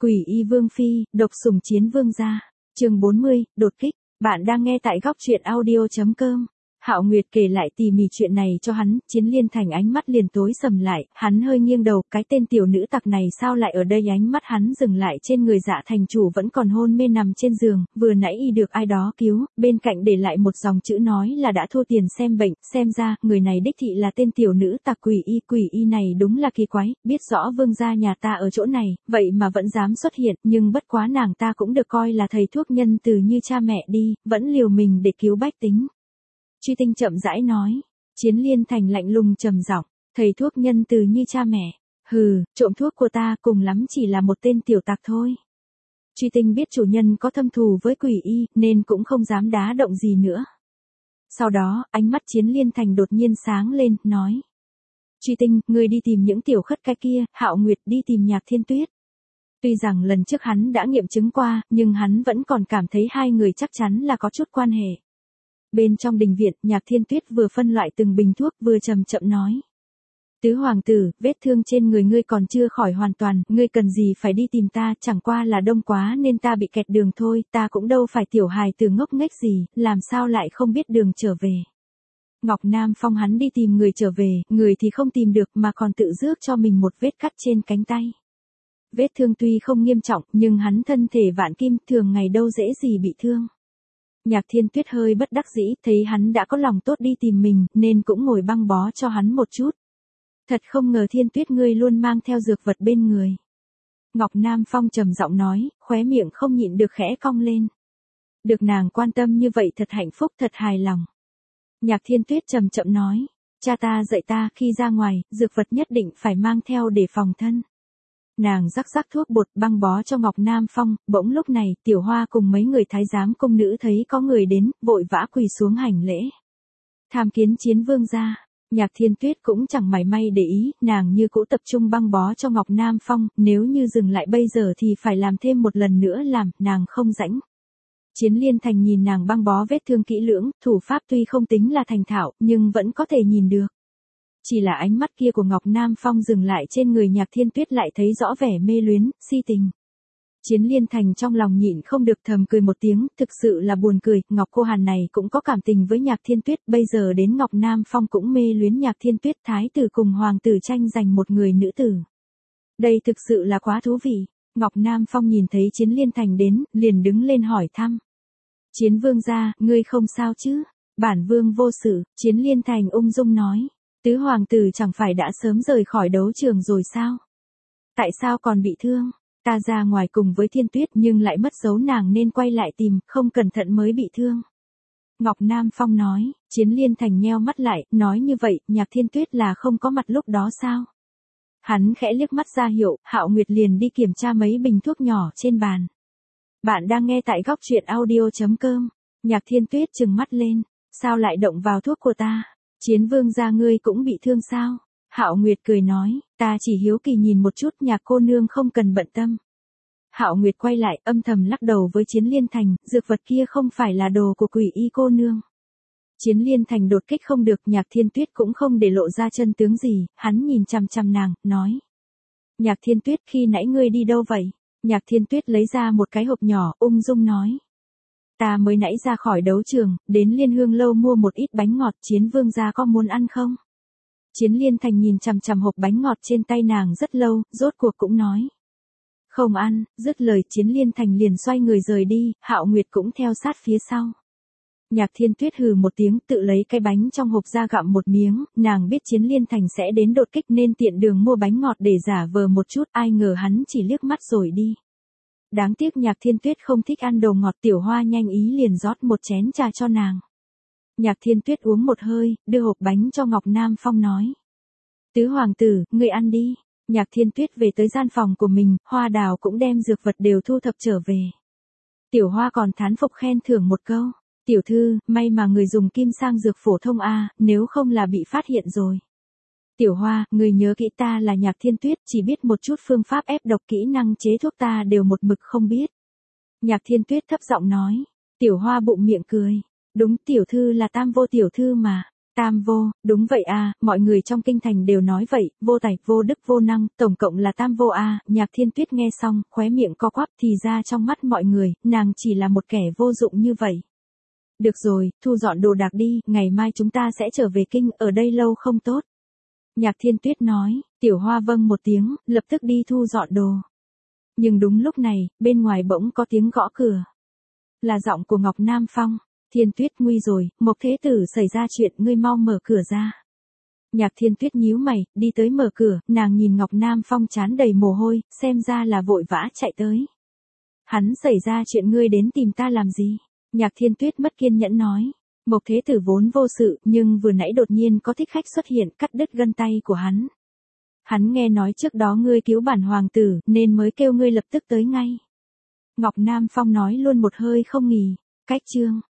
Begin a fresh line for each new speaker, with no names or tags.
Quỷ y Vương Phi, độc sủng chiến vương gia. Chương 40, đột kích. Bạn đang nghe tại góc truyện audio.com. Hạo Nguyệt kể lại tỉ mỉ chuyện này cho hắn, Chiến Liên Thành ánh mắt liền tối sầm lại, hắn hơi nghiêng đầu, cái tên tiểu nữ tặc này sao lại ở đây? Ánh mắt hắn dừng lại trên người Dạ thành chủ vẫn còn hôn mê nằm trên giường, vừa nãy y được ai đó cứu, bên cạnh để lại một dòng chữ nói là đã thua tiền xem bệnh, xem ra, người này đích thị là tên tiểu nữ tặc quỷ y này đúng là kỳ quái, biết rõ vương gia nhà ta ở chỗ này, vậy mà vẫn dám xuất hiện, nhưng bất quá nàng ta cũng được coi là thầy thuốc nhân từ như cha mẹ đi, vẫn liều mình để cứu bách tính. Truy Tinh chậm rãi nói, Chiến Liên Thành lạnh lùng trầm giọng, thầy thuốc nhân từ như cha mẹ, hừ, trộm thuốc của ta cùng lắm chỉ là một tên tiểu tặc thôi. Truy Tinh biết chủ nhân có thâm thù với quỷ y, nên cũng không dám đá động gì nữa. Sau đó, ánh mắt Chiến Liên Thành đột nhiên sáng lên, nói, Truy Tinh, ngươi đi tìm những tiểu khất cái kia, Hạo Nguyệt đi tìm Nhạc Thiên Tuyết. Tuy rằng lần trước hắn đã nghiệm chứng qua, nhưng hắn vẫn còn cảm thấy hai người chắc chắn là có chút quan hệ. Bên trong đình viện, Nhạc Thiên Tuyết vừa phân loại từng bình thuốc vừa chậm chậm nói. Tứ hoàng tử, vết thương trên người ngươi còn chưa khỏi hoàn toàn, ngươi cần gì phải đi tìm ta, chẳng qua là đông quá nên ta bị kẹt đường thôi, ta cũng đâu phải tiểu hài từ ngốc nghếch gì, làm sao lại không biết đường trở về. Ngọc Nam Phong hắn đi tìm người trở về, người thì không tìm được mà còn tự rước cho mình một vết cắt trên cánh tay. Vết thương tuy không nghiêm trọng, nhưng hắn thân thể vạn kim, thường ngày đâu dễ gì bị thương. Nhạc Thiên Tuyết hơi bất đắc dĩ, thấy hắn đã có lòng tốt đi tìm mình, nên cũng ngồi băng bó cho hắn một chút. Thật không ngờ Thiên Tuyết ngươi luôn mang theo dược vật bên người. Ngọc Nam Phong trầm giọng nói, khóe miệng không nhịn được khẽ cong lên. Được nàng quan tâm như vậy thật hạnh phúc, thật hài lòng. Nhạc Thiên Tuyết chậm chậm nói, cha ta dạy ta khi ra ngoài, dược vật nhất định phải mang theo để phòng thân. Nàng rắc thuốc bột băng bó cho Ngọc Nam Phong, bỗng lúc này, Tiểu Hoa cùng mấy người thái giám cung nữ thấy có người đến, vội vã quỳ xuống hành lễ. Tham kiến chiến vương gia, Nhạc Thiên Tuyết cũng chẳng mảy may để ý, nàng như cũ tập trung băng bó cho Ngọc Nam Phong, nếu như dừng lại bây giờ thì phải làm thêm một lần nữa làm, nàng không rãnh. Chiến Liên Thành nhìn nàng băng bó vết thương kỹ lưỡng, thủ pháp tuy không tính là thành thạo, nhưng vẫn có thể nhìn được. Chỉ là ánh mắt kia của Ngọc Nam Phong dừng lại trên người Nhạc Thiên Tuyết lại thấy rõ vẻ mê luyến, si tình. Chiến Liên Thành trong lòng nhịn không được thầm cười một tiếng, thực sự là buồn cười, Ngọc cô Hàn này cũng có cảm tình với Nhạc Thiên Tuyết, bây giờ đến Ngọc Nam Phong cũng mê luyến Nhạc Thiên Tuyết, thái tử cùng hoàng tử tranh giành một người nữ tử. Đây thực sự là quá thú vị. Ngọc Nam Phong nhìn thấy Chiến Liên Thành đến, liền đứng lên hỏi thăm. Chiến vương gia, ngươi không sao chứ? Bản vương vô sự, Chiến Liên Thành ung dung nói. Tứ hoàng tử chẳng phải đã sớm rời khỏi đấu trường rồi sao? Tại sao còn bị thương? Ta ra ngoài cùng với Thiên Tuyết nhưng lại mất dấu nàng nên quay lại tìm, không cẩn thận mới bị thương. Ngọc Nam Phong nói, Chiến Liên Thành nheo mắt lại, nói như vậy, Nhạc Thiên Tuyết là không có mặt lúc đó sao? Hắn khẽ liếc mắt ra hiệu, Hạo Nguyệt liền đi kiểm tra mấy bình thuốc nhỏ trên bàn. Bạn đang nghe tại góc truyện audio.com. Nhạc Thiên Tuyết trừng mắt lên, sao lại động vào thuốc của ta? Chiến vương gia ngươi cũng bị thương sao? Hạo Nguyệt cười nói, ta chỉ hiếu kỳ nhìn một chút, Nhạc cô nương không cần bận tâm. Hạo Nguyệt quay lại, âm thầm lắc đầu với Chiến Liên Thành, dược vật kia không phải là đồ của quỷ y cô nương. Chiến Liên Thành đột kích không được, Nhạc Thiên Tuyết cũng không để lộ ra chân tướng gì, hắn nhìn chằm chằm nàng, nói. Nhạc Thiên Tuyết, khi nãy ngươi đi đâu vậy? Nhạc Thiên Tuyết lấy ra một cái hộp nhỏ, ung dung nói. Ta mới nãy ra khỏi đấu trường, đến Liên Hương lâu mua một ít bánh ngọt, chiến vương gia có muốn ăn không? Chiến Liên Thành nhìn chằm chằm hộp bánh ngọt trên tay nàng rất lâu, rốt cuộc cũng nói. Không ăn, dứt lời Chiến Liên Thành liền xoay người rời đi, Hạo Nguyệt cũng theo sát phía sau. Nhạc Thiên Tuyết hừ một tiếng tự lấy cái bánh trong hộp ra gặm một miếng, nàng biết Chiến Liên Thành sẽ đến đột kích nên tiện đường mua bánh ngọt để giả vờ một chút, ai ngờ hắn chỉ liếc mắt rồi đi. Đáng tiếc Nhạc Thiên Tuyết không thích ăn đồ ngọt, Tiểu Hoa nhanh ý liền rót một chén trà cho nàng. Nhạc Thiên Tuyết uống một hơi, đưa hộp bánh cho Ngọc Nam Phong nói. Tứ hoàng tử, ngươi ăn đi. Nhạc Thiên Tuyết về tới gian phòng của mình, Hoa Đào cũng đem dược vật đều thu thập trở về. Tiểu Hoa còn thán phục khen thưởng một câu. Tiểu thư, may mà người dùng kim sang dược phổ thông a, nếu không là bị phát hiện rồi. Tiểu Hoa, người nhớ kỹ ta là Nhạc Thiên Tuyết, chỉ biết một chút phương pháp ép độc kỹ năng chế thuốc ta đều một mực không biết. Nhạc Thiên Tuyết thấp giọng nói. Tiểu Hoa bụng miệng cười. Đúng, tiểu thư là Tam Vô tiểu thư mà. Tam vô, đúng vậy à, mọi người trong kinh thành đều nói vậy, vô tài, vô đức, vô năng, tổng cộng là tam vô à, Nhạc Thiên Tuyết nghe xong, khóe miệng co quắp, thì ra trong mắt mọi người, nàng chỉ là một kẻ vô dụng như vậy. Được rồi, thu dọn đồ đạc đi, ngày mai chúng ta sẽ trở về kinh, ở đây lâu không tốt. Nhạc Thiên Tuyết nói, Tiểu Hoa vâng một tiếng, lập tức đi thu dọn đồ. Nhưng đúng lúc này, bên ngoài bỗng có tiếng gõ cửa. Là giọng của Ngọc Nam Phong. Thiên Tuyết, nguy rồi, Mộc Thế Tử xảy ra chuyện, ngươi mau mở cửa ra. Nhạc Thiên Tuyết nhíu mày, đi tới mở cửa, nàng nhìn Ngọc Nam Phong trán đầy mồ hôi, xem ra là vội vã chạy tới. Hắn xảy ra chuyện, ngươi đến tìm ta làm gì? Nhạc Thiên Tuyết mất kiên nhẫn nói. Mộc Thế Tử vốn vô sự, nhưng vừa nãy đột nhiên có thích khách xuất hiện, cắt đứt gân tay của hắn. Hắn nghe nói trước đó ngươi cứu bản hoàng tử, nên mới kêu ngươi lập tức tới ngay. Ngọc Nam Phong nói luôn một hơi không nghỉ. Cách chương